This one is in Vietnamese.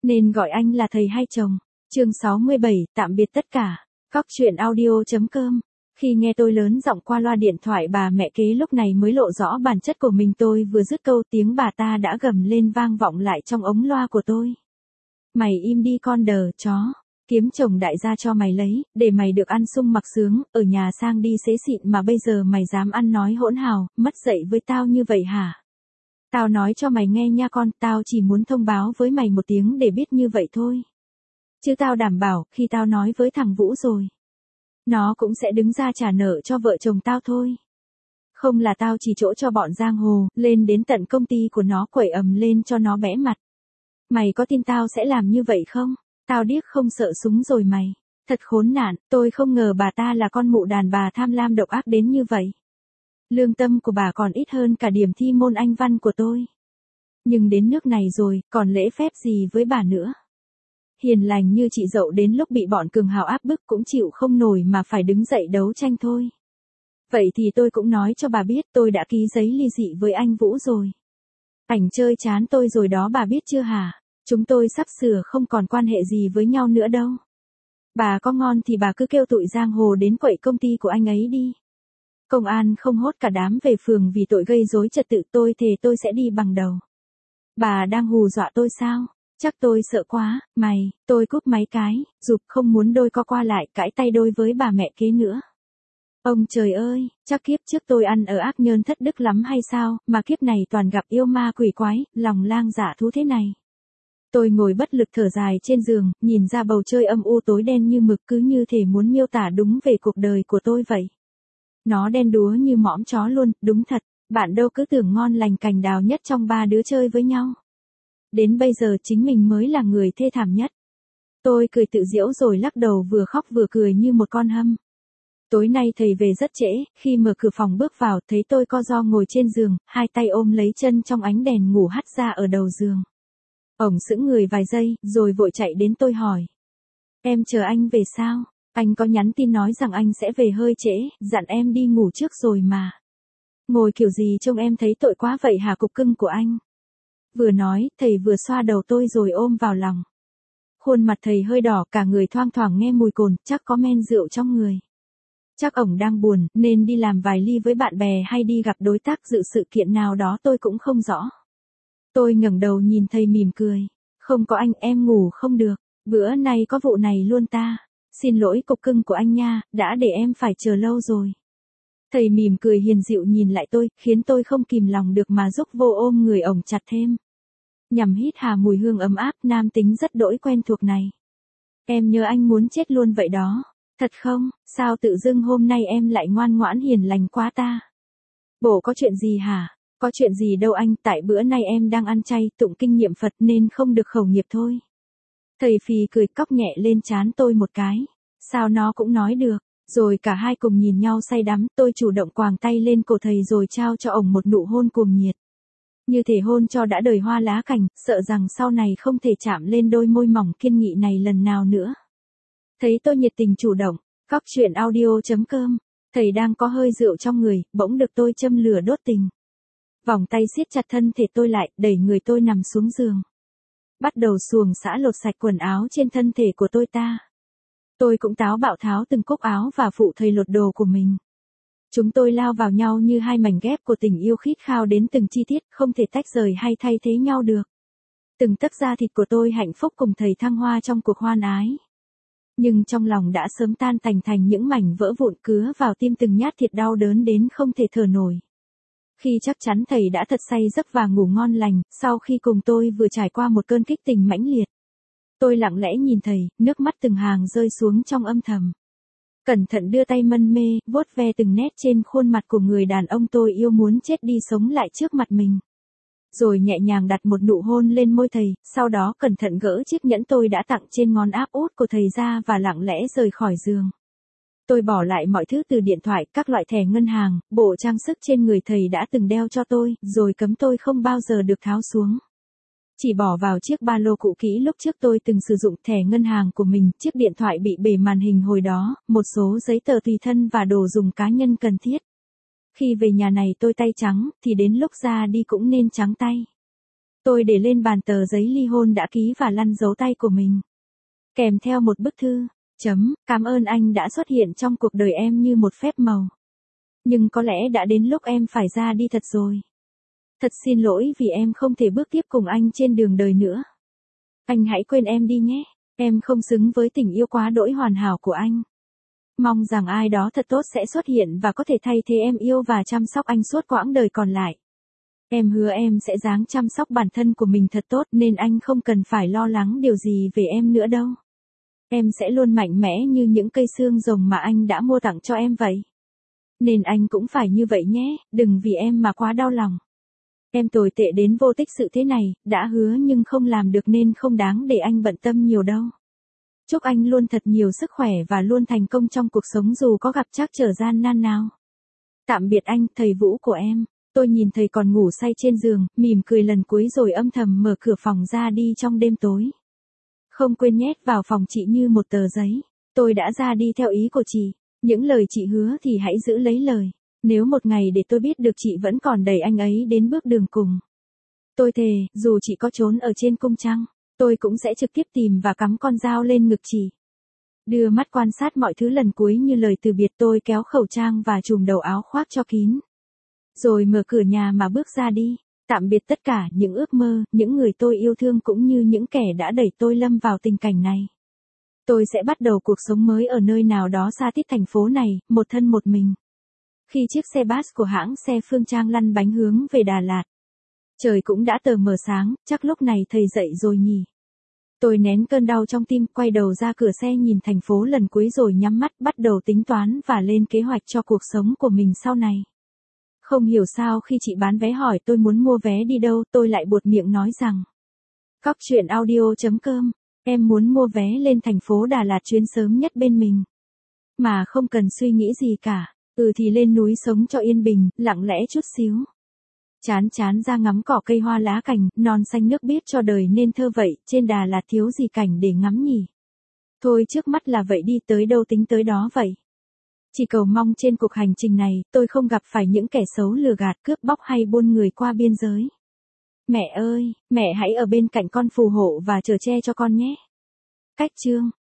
Nên gọi anh là thầy hay chồng. Chương 67, tạm biệt tất cả. Cóc truyện audio.com. Khi nghe tôi lớn giọng qua loa điện thoại, bà mẹ kế lúc này mới lộ rõ bản chất của mình. Tôi vừa dứt câu, tiếng bà ta đã gầm lên vang vọng lại trong ống loa của tôi. Mày im đi con đờ chó. Kiếm chồng đại gia cho mày lấy, để mày được ăn sung mặc sướng, ở nhà sang đi xế xịn mà bây giờ mày dám ăn nói hỗn hào, mất dạy với tao như vậy hả? Tao nói cho mày nghe nha con, tao chỉ muốn thông báo với mày một tiếng để biết như vậy thôi. Chứ tao đảm bảo, khi tao nói với thằng Vũ rồi, nó cũng sẽ đứng ra trả nợ cho vợ chồng tao thôi. Không là tao chỉ chỗ cho bọn giang hồ, lên đến tận công ty của nó quẩy ầm lên cho nó bẽ mặt. Mày có tin tao sẽ làm như vậy không? Tao điếc không sợ súng rồi mày. Thật khốn nạn, tôi không ngờ bà ta là con mụ đàn bà tham lam độc ác đến như vậy. Lương tâm của bà còn ít hơn cả điểm thi môn Anh văn của tôi. Nhưng đến nước này rồi, còn lễ phép gì với bà nữa? Hiền lành như chị dậu đến lúc bị bọn cường hào áp bức cũng chịu không nổi mà phải đứng dậy đấu tranh thôi. Vậy thì tôi cũng nói cho bà biết tôi đã ký giấy ly dị với anh Vũ rồi. Ảnh chơi chán tôi rồi đó, bà biết chưa hả? Chúng tôi sắp sửa không còn quan hệ gì với nhau nữa đâu. Bà có ngon thì bà cứ kêu tụi giang hồ đến quậy công ty của anh ấy đi. Công an không hốt cả đám về phường vì tội gây rối trật tự, tôi thề tôi sẽ đi bằng đầu. Bà đang hù dọa tôi sao? Chắc tôi sợ quá, tôi cúp máy cái, giục không muốn đôi co qua lại cãi tay đôi với bà mẹ kế nữa. Ông trời ơi, chắc kiếp trước tôi ăn ở ác nhơn thất đức lắm hay sao, mà kiếp này toàn gặp yêu ma quỷ quái, lòng lang dạ thú thế này. Tôi ngồi bất lực thở dài trên giường, nhìn ra bầu trời âm u tối đen như mực, cứ như thể muốn miêu tả đúng về cuộc đời của tôi vậy. Nó đen đúa như mõm chó luôn, đúng thật, bạn đâu cứ tưởng ngon lành cành đào nhất trong ba đứa chơi với nhau. Đến bây giờ chính mình mới là người thê thảm nhất. Tôi cười tự giễu rồi lắc đầu vừa khóc vừa cười như một con hâm. Tối nay thầy về rất trễ, khi mở cửa phòng bước vào thấy tôi co ro ngồi trên giường, hai tay ôm lấy chân trong ánh đèn ngủ hắt ra ở đầu giường. Ổng sững người vài giây, rồi vội chạy đến tôi hỏi. Em chờ anh về sao? Anh có nhắn tin nói rằng anh sẽ về hơi trễ, dặn em đi ngủ trước rồi mà. Ngồi kiểu gì trông em thấy tội quá vậy hả cục cưng của anh? Vừa nói, thầy vừa xoa đầu tôi rồi ôm vào lòng. Khuôn mặt thầy hơi đỏ, cả người thoang thoảng nghe mùi cồn, chắc có men rượu trong người. Chắc ổng đang buồn, nên đi làm vài ly với bạn bè hay đi gặp đối tác dự sự kiện nào đó tôi cũng không rõ. Tôi ngẩng đầu nhìn thầy mỉm cười. Không có anh em ngủ không được, bữa nay có vụ này luôn ta. Xin lỗi cục cưng của anh nha, đã để em phải chờ lâu rồi. Thầy mỉm cười hiền dịu nhìn lại tôi, khiến tôi không kìm lòng được mà giúp vô ôm người ổng chặt thêm. Nhằm hít hà mùi hương ấm áp nam tính rất đỗi quen thuộc này. Em nhớ anh muốn chết luôn vậy đó. Thật không, sao tự dưng hôm nay em lại ngoan ngoãn hiền lành quá ta? Bộ có chuyện gì hả? Có chuyện gì đâu anh, tại bữa nay em đang ăn chay tụng kinh niệm Phật nên không được khẩu nghiệp thôi. Thầy phì cười cóc nhẹ lên trán tôi một cái. Sao nó cũng nói được, rồi cả hai cùng nhìn nhau say đắm, tôi chủ động quàng tay lên cổ thầy rồi trao cho ổng một nụ hôn cuồng nhiệt. Như thể hôn cho đã đời hoa lá cành, sợ rằng sau này không thể chạm lên đôi môi mỏng kiên nghị này lần nào nữa. Thấy tôi nhiệt tình chủ động, cóc truyện audio.com, thầy đang có hơi rượu trong người, bỗng được tôi châm lửa đốt tình. Vòng tay siết chặt thân thể tôi lại, đẩy người tôi nằm xuống giường. Bắt đầu xuồng xã lột sạch quần áo trên thân thể của tôi ta. Tôi cũng táo bạo tháo từng cúc áo và phụ thầy lột đồ của mình. Chúng tôi lao vào nhau như hai mảnh ghép của tình yêu khít khao đến từng chi tiết, không thể tách rời hay thay thế nhau được. Từng tấc da thịt của tôi hạnh phúc cùng thầy thăng hoa trong cuộc hoan ái. Nhưng trong lòng đã sớm tan tành thành những mảnh vỡ vụn, cứa vào tim từng nhát thịt đau đớn đến không thể thở nổi. Khi chắc chắn thầy đã thật say giấc và ngủ ngon lành, sau khi cùng tôi vừa trải qua một cơn kích tình mãnh liệt. Tôi lặng lẽ nhìn thầy, nước mắt từng hàng rơi xuống trong âm thầm. Cẩn thận đưa tay mân mê, vuốt ve từng nét trên khuôn mặt của người đàn ông tôi yêu muốn chết đi sống lại trước mặt mình. Rồi nhẹ nhàng đặt một nụ hôn lên môi thầy, sau đó cẩn thận gỡ chiếc nhẫn tôi đã tặng trên ngón áp út của thầy ra và lặng lẽ rời khỏi giường. Tôi bỏ lại mọi thứ từ điện thoại, các loại thẻ ngân hàng, bộ trang sức trên người thầy đã từng đeo cho tôi, rồi cấm tôi không bao giờ được tháo xuống. Chỉ bỏ vào chiếc ba lô cũ kỹ lúc trước tôi từng sử dụng thẻ ngân hàng của mình, chiếc điện thoại bị bể màn hình hồi đó, một số giấy tờ tùy thân và đồ dùng cá nhân cần thiết. Khi về nhà này tôi tay trắng, thì đến lúc ra đi cũng nên trắng tay. Tôi để lên bàn tờ giấy ly hôn đã ký và lăn dấu tay của mình. Kèm theo một bức thư, cảm ơn anh đã xuất hiện trong cuộc đời em như một phép màu. Nhưng có lẽ đã đến lúc em phải ra đi thật rồi. Thật xin lỗi vì em không thể bước tiếp cùng anh trên đường đời nữa. Anh hãy quên em đi nhé, em không xứng với tình yêu quá đỗi hoàn hảo của anh. Mong rằng ai đó thật tốt sẽ xuất hiện và có thể thay thế em yêu và chăm sóc anh suốt quãng đời còn lại. Em hứa em sẽ ráng chăm sóc bản thân của mình thật tốt nên anh không cần phải lo lắng điều gì về em nữa đâu. Em sẽ luôn mạnh mẽ như những cây xương rồng mà anh đã mua tặng cho em vậy. Nên anh cũng phải như vậy nhé, đừng vì em mà quá đau lòng. Em tồi tệ đến vô tích sự thế này, đã hứa nhưng không làm được nên không đáng để anh bận tâm nhiều đâu. Chúc anh luôn thật nhiều sức khỏe và luôn thành công trong cuộc sống dù có gặp trắc trở gian nan nào. Tạm biệt anh, thầy Vũ của em. Tôi nhìn thầy còn ngủ say trên giường, mỉm cười lần cuối rồi âm thầm mở cửa phòng ra đi trong đêm tối. Không quên nhét vào phòng chị Như một tờ giấy. Tôi đã ra đi theo ý của chị. Những lời chị hứa thì hãy giữ lấy lời. Nếu một ngày để tôi biết được chị vẫn còn đẩy anh ấy đến bước đường cùng. Tôi thề, dù chị có trốn ở trên cung trăng, tôi cũng sẽ trực tiếp tìm và cắm con dao lên ngực chị. Đưa mắt quan sát mọi thứ lần cuối như lời từ biệt, tôi kéo khẩu trang và trùm đầu áo khoác cho kín. Rồi mở cửa nhà mà bước ra đi. Tạm biệt tất cả những ước mơ, những người tôi yêu thương cũng như những kẻ đã đẩy tôi lâm vào tình cảnh này. Tôi sẽ bắt đầu cuộc sống mới ở nơi nào đó xa tít thành phố này, một thân một mình. Khi chiếc xe bus của hãng xe Phương Trang lăn bánh hướng về Đà Lạt. Trời cũng đã tờ mờ sáng, chắc lúc này thầy dậy rồi nhỉ. Tôi nén cơn đau trong tim, quay đầu ra cửa xe nhìn thành phố lần cuối rồi nhắm mắt bắt đầu tính toán và lên kế hoạch cho cuộc sống của mình sau này. Không hiểu sao khi chị bán vé hỏi tôi muốn mua vé đi đâu, tôi lại buột miệng nói rằng. Coctruyện.audio.com, em muốn mua vé lên thành phố Đà Lạt chuyến sớm nhất bên mình. Mà không cần suy nghĩ gì cả, thì lên núi sống cho yên bình, lặng lẽ chút xíu. Chán ra ngắm cỏ cây hoa lá cành, non xanh nước biếc cho đời nên thơ vậy, trên Đà Lạt thiếu gì cảnh để ngắm nhỉ. Thôi trước mắt là vậy đi, tới đâu tính tới đó vậy. Chỉ cầu mong trên cuộc hành trình này, tôi không gặp phải những kẻ xấu lừa gạt, cướp bóc hay buôn người qua biên giới. Mẹ ơi, mẹ hãy ở bên cạnh con phù hộ và chở che cho con nhé. Cách chương